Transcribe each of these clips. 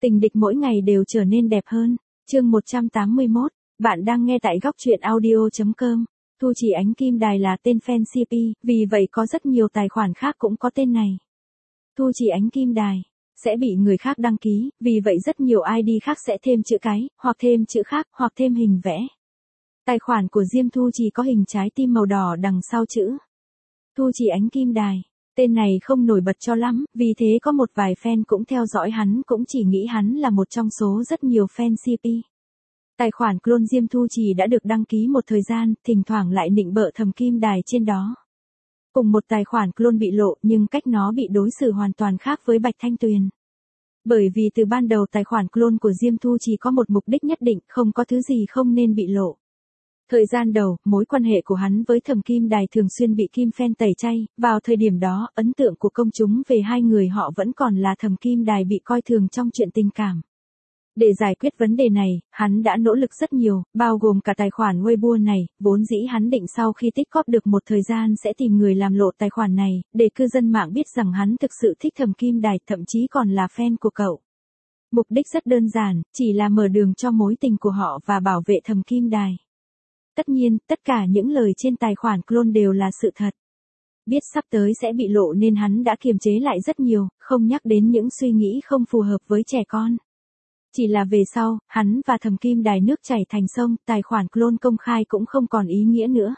Tình địch mỗi ngày đều trở nên đẹp hơn. Chương 181, bạn đang nghe tại góc truyện audio.com. Thu Chỉ Ánh Kim Đài là tên fan CP, vì vậy có rất nhiều tài khoản khác cũng có tên này. Thu Chỉ Ánh Kim Đài sẽ bị người khác đăng ký, vì vậy rất nhiều ID khác sẽ thêm chữ cái, hoặc thêm chữ khác, hoặc thêm hình vẽ. Tài khoản của Diêm Thu Chỉ có hình trái tim màu đỏ đằng sau chữ Thu Chỉ Ánh Kim Đài. Tên này không nổi bật cho lắm, vì thế có một vài fan cũng theo dõi hắn cũng chỉ nghĩ hắn là một trong số rất nhiều fan CP. Tài khoản clone Diêm Thu Chỉ đã được đăng ký một thời gian, thỉnh thoảng lại nịnh bợ thầm Kim Đài trên đó. Cùng một tài khoản clone bị lộ nhưng cách nó bị đối xử hoàn toàn khác với Bạch Thanh Tuyền. Bởi vì từ ban đầu tài khoản clone của Diêm Thu Chỉ có một mục đích nhất định, không có thứ gì không nên bị lộ. Thời gian đầu, mối quan hệ của hắn với thầm Kim Đài thường xuyên bị Kim fan tẩy chay, vào thời điểm đó, ấn tượng của công chúng về hai người họ vẫn còn là thầm Kim Đài bị coi thường trong chuyện tình cảm. Để giải quyết vấn đề này, hắn đã nỗ lực rất nhiều, bao gồm cả tài khoản Weibo này, vốn dĩ hắn định sau khi tích góp được một thời gian sẽ tìm người làm lộ tài khoản này, để cư dân mạng biết rằng hắn thực sự thích thầm Kim Đài, thậm chí còn là fan của cậu. Mục đích rất đơn giản, chỉ là mở đường cho mối tình của họ và bảo vệ thầm Kim Đài. Tất nhiên, tất cả những lời trên tài khoản clone đều là sự thật. Biết sắp tới sẽ bị lộ nên hắn đã kiềm chế lại rất nhiều, không nhắc đến những suy nghĩ không phù hợp với trẻ con. Chỉ là về sau, hắn và thầm Kim Đài nước chảy thành sông, tài khoản clone công khai cũng không còn ý nghĩa nữa.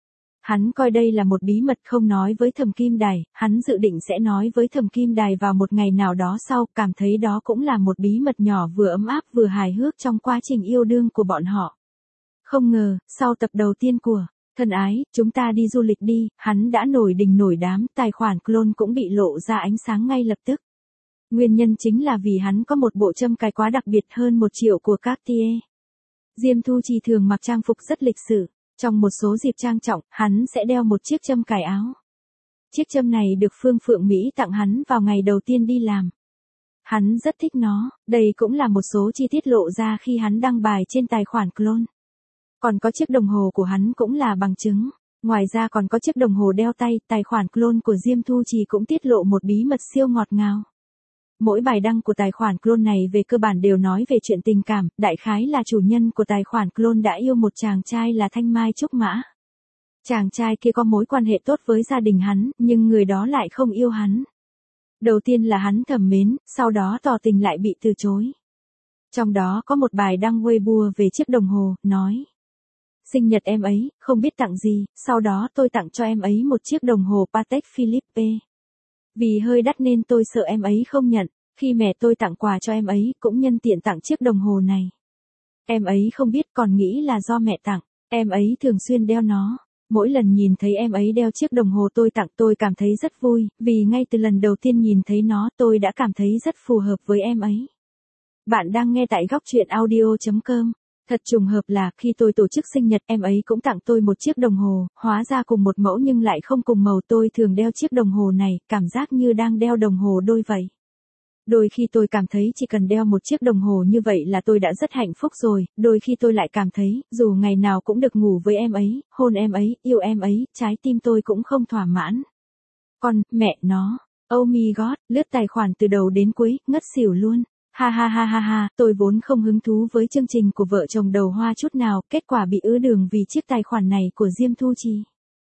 Hắn coi đây là một bí mật không nói với thầm Kim Đài, hắn dự định sẽ nói với thầm Kim Đài vào một ngày nào đó sau, cảm thấy đó cũng là một bí mật nhỏ vừa ấm áp vừa hài hước trong quá trình yêu đương của bọn họ. Không ngờ, sau tập đầu tiên của Thân Ái, Chúng Ta Đi Du Lịch Đi, hắn đã nổi đình nổi đám, tài khoản clone cũng bị lộ ra ánh sáng ngay lập tức. Nguyên nhân chính là vì hắn có một bộ châm cài quá đặc biệt hơn 1 triệu của Cartier. Diêm Thu Chỉ thường mặc trang phục rất lịch sự, trong một số dịp trang trọng, hắn sẽ đeo một chiếc châm cài áo. Chiếc châm này được Phương Phượng Mỹ tặng hắn vào ngày đầu tiên đi làm. Hắn rất thích nó, đây cũng là một số chi tiết lộ ra khi hắn đăng bài trên tài khoản clone. Còn có chiếc đồng hồ của hắn cũng là bằng chứng. Ngoài ra còn có chiếc đồng hồ đeo tay, tài khoản clone của Diêm Thu Chỉ cũng tiết lộ một bí mật siêu ngọt ngào. Mỗi bài đăng của tài khoản clone này về cơ bản đều nói về chuyện tình cảm, đại khái là chủ nhân của tài khoản clone đã yêu một chàng trai là Thanh Mai Trúc Mã. Chàng trai kia có mối quan hệ tốt với gia đình hắn, nhưng người đó lại không yêu hắn. Đầu tiên là hắn thầm mến, sau đó tỏ tình lại bị từ chối. Trong đó có một bài đăng Weibo về chiếc đồng hồ, nói: sinh nhật em ấy, không biết tặng gì, sau đó tôi tặng cho em ấy một chiếc đồng hồ Patek Philippe. Vì hơi đắt nên tôi sợ em ấy không nhận, khi mẹ tôi tặng quà cho em ấy cũng nhân tiện tặng chiếc đồng hồ này. Em ấy không biết còn nghĩ là do mẹ tặng, em ấy thường xuyên đeo nó. Mỗi lần nhìn thấy em ấy đeo chiếc đồng hồ tôi tặng tôi cảm thấy rất vui, vì ngay từ lần đầu tiên nhìn thấy nó tôi đã cảm thấy rất phù hợp với em ấy. Bạn đang nghe tại góc truyện audio.com. Thật trùng hợp là khi tôi tổ chức sinh nhật em ấy cũng tặng tôi một chiếc đồng hồ, hóa ra cùng một mẫu nhưng lại không cùng màu. Tôi thường đeo chiếc đồng hồ này, cảm giác như đang đeo đồng hồ đôi vậy. Đôi khi tôi cảm thấy chỉ cần đeo một chiếc đồng hồ như vậy là tôi đã rất hạnh phúc rồi, đôi khi tôi lại cảm thấy, dù ngày nào cũng được ngủ với em ấy, hôn em ấy, yêu em ấy, trái tim tôi cũng không thỏa mãn. Còn, mẹ nó, oh my god, lướt tài khoản từ đầu đến cuối, ngất xỉu luôn. Ha ha ha ha ha, tôi vốn không hứng thú với chương trình của vợ chồng đầu hoa chút nào, kết quả bị ứ đường vì chiếc tài khoản này của Diêm Thu Chỉ.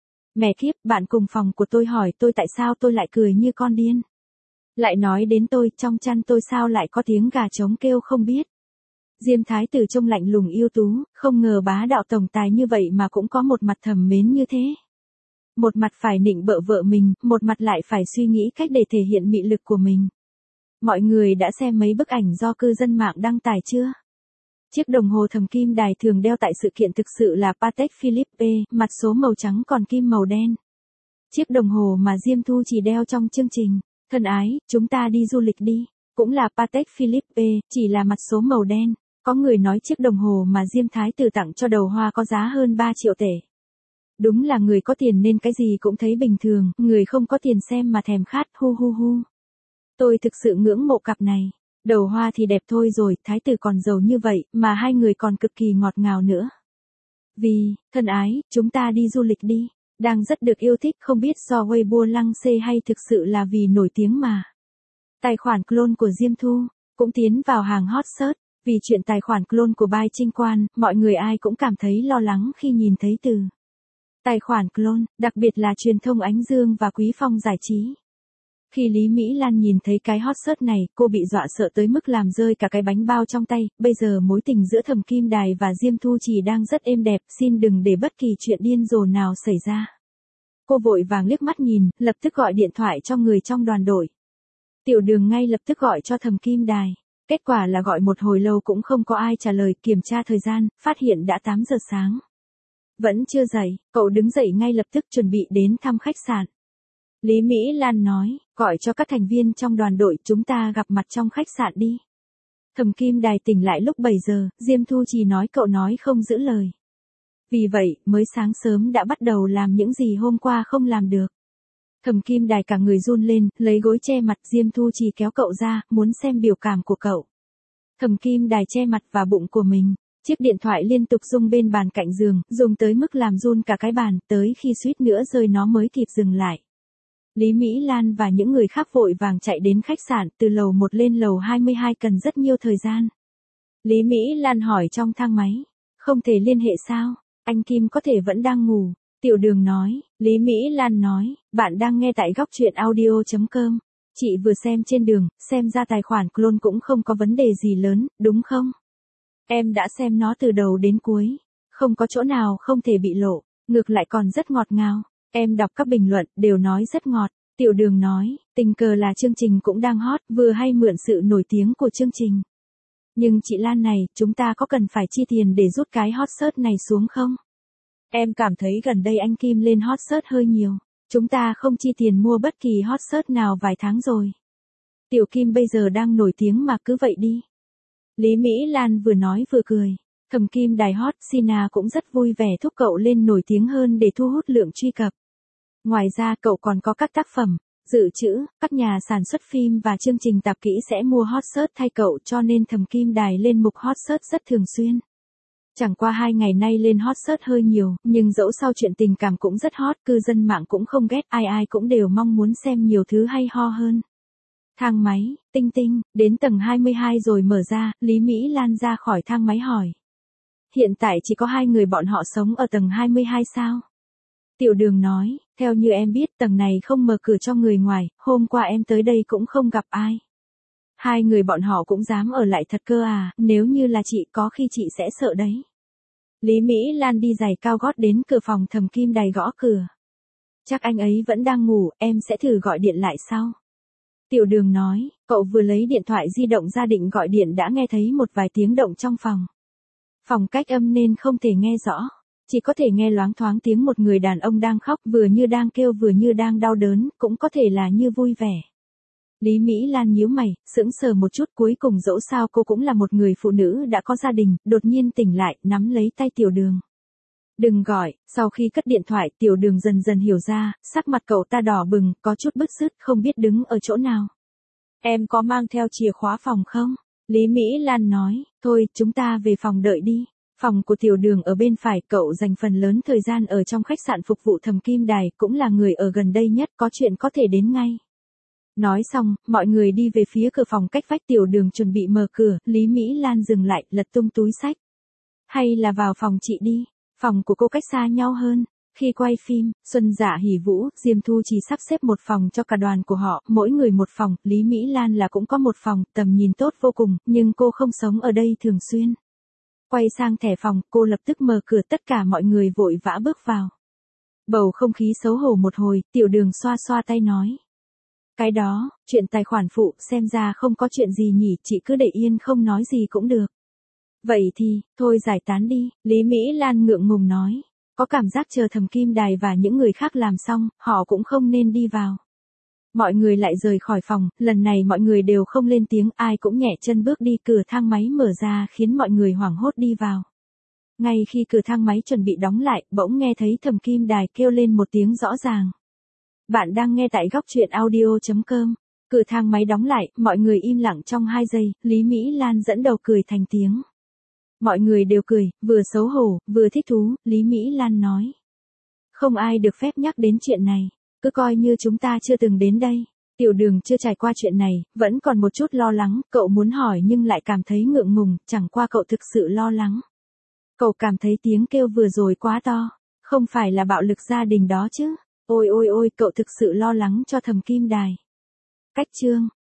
Mẹ kiếp, bạn cùng phòng của tôi hỏi tôi tại sao tôi lại cười như con điên. Lại nói đến tôi, trong chăn tôi sao lại có tiếng gà trống kêu không biết. Diêm Thái Tử trông lạnh lùng yêu tú, không ngờ bá đạo tổng tài như vậy mà cũng có một mặt thầm mến như thế. Một mặt phải nịnh bợ vợ mình, một mặt lại phải suy nghĩ cách để thể hiện mị lực của mình. Mọi người đã xem mấy bức ảnh do cư dân mạng đăng tải chưa? Chiếc đồng hồ thầm Kim Đài thường đeo tại sự kiện thực sự là Patek Philippe, mặt số màu trắng còn kim màu đen. Chiếc đồng hồ mà Diêm Thu Chỉ đeo trong chương trình Thân Ái, Chúng Ta Đi Du Lịch Đi, cũng là Patek Philippe, chỉ là mặt số màu đen. Có người nói chiếc đồng hồ mà Diêm Thái Tử tặng cho đầu hoa có giá hơn 3 triệu tệ. Đúng là người có tiền nên cái gì cũng thấy bình thường, người không có tiền xem mà thèm khát, hu hu hu. Tôi thực sự ngưỡng mộ cặp này. Đầu hoa thì đẹp thôi rồi, Thái Tử còn giàu như vậy, mà hai người còn cực kỳ ngọt ngào nữa. Vì, Thân Ái, Chúng Ta Đi Du Lịch Đi, đang rất được yêu thích, không biết do Weibo lăng xê hay thực sự là vì nổi tiếng mà. Tài khoản clone của Diêm Thu cũng tiến vào hàng hot search. Vì chuyện tài khoản clone của Bai Trinh Quan, mọi người ai cũng cảm thấy lo lắng khi nhìn thấy từ tài khoản clone, đặc biệt là truyền thông Ánh Dương và Quý Phong giải trí. Khi Lý Mỹ Lan nhìn thấy cái hot search này, cô bị dọa sợ tới mức làm rơi cả cái bánh bao trong tay. Bây giờ mối tình giữa Thẩm Kim Đài và Diêm Thu Trì đang rất êm đẹp, xin đừng để bất kỳ chuyện điên rồ nào xảy ra. Cô vội vàng liếc mắt nhìn, lập tức gọi điện thoại cho người trong đoàn đội. Tiểu Đường ngay lập tức gọi cho Thẩm Kim Đài. Kết quả là gọi một hồi lâu cũng không có ai trả lời, kiểm tra thời gian, phát hiện đã 8 giờ sáng. Vẫn chưa dậy, cậu đứng dậy ngay lập tức chuẩn bị đến thăm khách sạn. Lý Mỹ Lan nói, gọi cho các thành viên trong đoàn đội, chúng ta gặp mặt trong khách sạn đi. Thẩm Kim Đài tỉnh lại lúc 7 giờ, Diêm Thu Trì nói cậu nói không giữ lời. Vì vậy, mới sáng sớm đã bắt đầu làm những gì hôm qua không làm được. Thẩm Kim Đài cả người run lên, lấy gối che mặt. Diêm Thu Trì kéo cậu ra, muốn xem biểu cảm của cậu. Thẩm Kim Đài che mặt và bụng của mình. Chiếc điện thoại liên tục rung bên bàn cạnh giường, rung tới mức làm run cả cái bàn, tới khi suýt nữa rơi nó mới kịp dừng lại. Lý Mỹ Lan và những người khác vội vàng chạy đến khách sạn, từ lầu 1 lên lầu 22 cần rất nhiều thời gian. Lý Mỹ Lan hỏi trong thang máy, không thể liên hệ sao, anh Kim có thể vẫn đang ngủ. Tiểu Đường nói, Lý Mỹ Lan nói, bạn đang nghe tại góc truyện audio.com. Chị vừa xem trên đường, xem ra tài khoản clone cũng không có vấn đề gì lớn, đúng không? Em đã xem nó từ đầu đến cuối. Không có chỗ nào không thể bị lộ, ngược lại còn rất ngọt ngào. Em đọc các bình luận, đều nói rất ngọt. Tiểu Đường nói, tình cờ là chương trình cũng đang hot, vừa hay mượn sự nổi tiếng của chương trình. Nhưng chị Lan này, chúng ta có cần phải chi tiền để rút cái hot search này xuống không? Em cảm thấy gần đây anh Kim lên hot search hơi nhiều. Chúng ta không chi tiền mua bất kỳ hot search nào vài tháng rồi. Tiểu Kim bây giờ đang nổi tiếng mà cứ vậy đi. Lý Mỹ Lan vừa nói vừa cười. Thẩm Kim Đài hot, Sina cũng rất vui vẻ thúc cậu lên nổi tiếng hơn để thu hút lượng truy cập. Ngoài ra cậu còn có các tác phẩm, dự trữ, các nhà sản xuất phim và chương trình tạp kỹ sẽ mua hot search thay cậu, cho nên Thẩm Kim Đài lên mục hot search rất thường xuyên. Chẳng qua 2 ngày nay lên hot search hơi nhiều, nhưng dẫu sao chuyện tình cảm cũng rất hot, cư dân mạng cũng không ghét, ai ai cũng đều mong muốn xem nhiều thứ hay ho hơn. Thang máy, tinh tinh, đến tầng 22 rồi mở ra, Lý Mỹ Lan ra khỏi thang máy hỏi. Hiện tại chỉ có 2 người bọn họ sống ở tầng 22 sao? Tiểu Đường nói, theo như em biết tầng này không mở cửa cho người ngoài, hôm qua em tới đây cũng không gặp ai. 2 người bọn họ cũng dám ở lại thật cơ à, nếu như là chị có khi chị sẽ sợ đấy. Lý Mỹ Lan đi giày cao gót đến cửa phòng Thẩm Kim Đài gõ cửa. Chắc anh ấy vẫn đang ngủ, em sẽ thử gọi điện lại sau. Tiểu Đường nói, cậu vừa lấy điện thoại di động ra định gọi điện đã nghe thấy một vài tiếng động trong phòng. Phòng cách âm nên không thể nghe rõ. Chỉ có thể nghe loáng thoáng tiếng một người đàn ông đang khóc, vừa như đang kêu vừa như đang đau đớn, cũng có thể là như vui vẻ. Lý Mỹ Lan nhíu mày, sững sờ một chút, cuối cùng dẫu sao cô cũng là một người phụ nữ đã có gia đình, đột nhiên tỉnh lại, nắm lấy tay Tiểu Đường. Đừng gọi, sau khi cất điện thoại Tiểu Đường dần dần hiểu ra, sắc mặt cậu ta đỏ bừng, có chút bứt rứt, không biết đứng ở chỗ nào. Em có mang theo chìa khóa phòng không? Lý Mỹ Lan nói, thôi, chúng ta về phòng đợi đi. Phòng của Tiểu Đường ở bên phải, cậu dành phần lớn thời gian ở trong khách sạn phục vụ Thẩm Kim Đài, cũng là người ở gần đây nhất, có chuyện có thể đến ngay. Nói xong, mọi người đi về phía cửa phòng cách vách. Tiểu Đường chuẩn bị mở cửa, Lý Mỹ Lan dừng lại, lật tung túi xách. Hay là vào phòng chị đi, phòng của cô cách xa nhau hơn. Khi quay phim, Xuân Dạ Hỉ Vũ, Diêm Thu chỉ sắp xếp một phòng cho cả đoàn của họ, mỗi người một phòng, Lý Mỹ Lan là cũng có một phòng, tầm nhìn tốt vô cùng, nhưng cô không sống ở đây thường xuyên. Quay sang thẻ phòng, cô lập tức mở cửa, tất cả mọi người vội vã bước vào. Bầu không khí xấu hổ một hồi, Tiểu Đường xoa xoa tay nói. Cái đó, chuyện tài khoản phụ, xem ra không có chuyện gì nhỉ, chị cứ để yên không nói gì cũng được. Vậy thì, thôi giải tán đi, Lý Mỹ Lan ngượng ngùng nói. Có cảm giác chờ Thẩm Kim Đài và những người khác làm xong, họ cũng không nên đi vào. Mọi người lại rời khỏi phòng, lần này mọi người đều không lên tiếng, ai cũng nhẹ chân bước đi, cửa thang máy mở ra khiến mọi người hoảng hốt đi vào. Ngay khi cửa thang máy chuẩn bị đóng lại, bỗng nghe thấy Thẩm Kim Đài kêu lên một tiếng rõ ràng. Bạn đang nghe tại góc truyện audio.com. Cửa thang máy đóng lại, mọi người im lặng trong 2 giây, Lý Mỹ Lan dẫn đầu cười thành tiếng. Mọi người đều cười, vừa xấu hổ, vừa thích thú, Lý Mỹ Lan nói. Không ai được phép nhắc đến chuyện này, cứ coi như chúng ta chưa từng đến đây. Tiểu Đường chưa trải qua chuyện này, vẫn còn một chút lo lắng, cậu muốn hỏi nhưng lại cảm thấy ngượng ngùng, chẳng qua cậu thực sự lo lắng. Cậu cảm thấy tiếng kêu vừa rồi quá to, không phải là bạo lực gia đình đó chứ. Ôi ôi ôi, cậu thực sự lo lắng cho Thẩm Kim Đài. Cách chương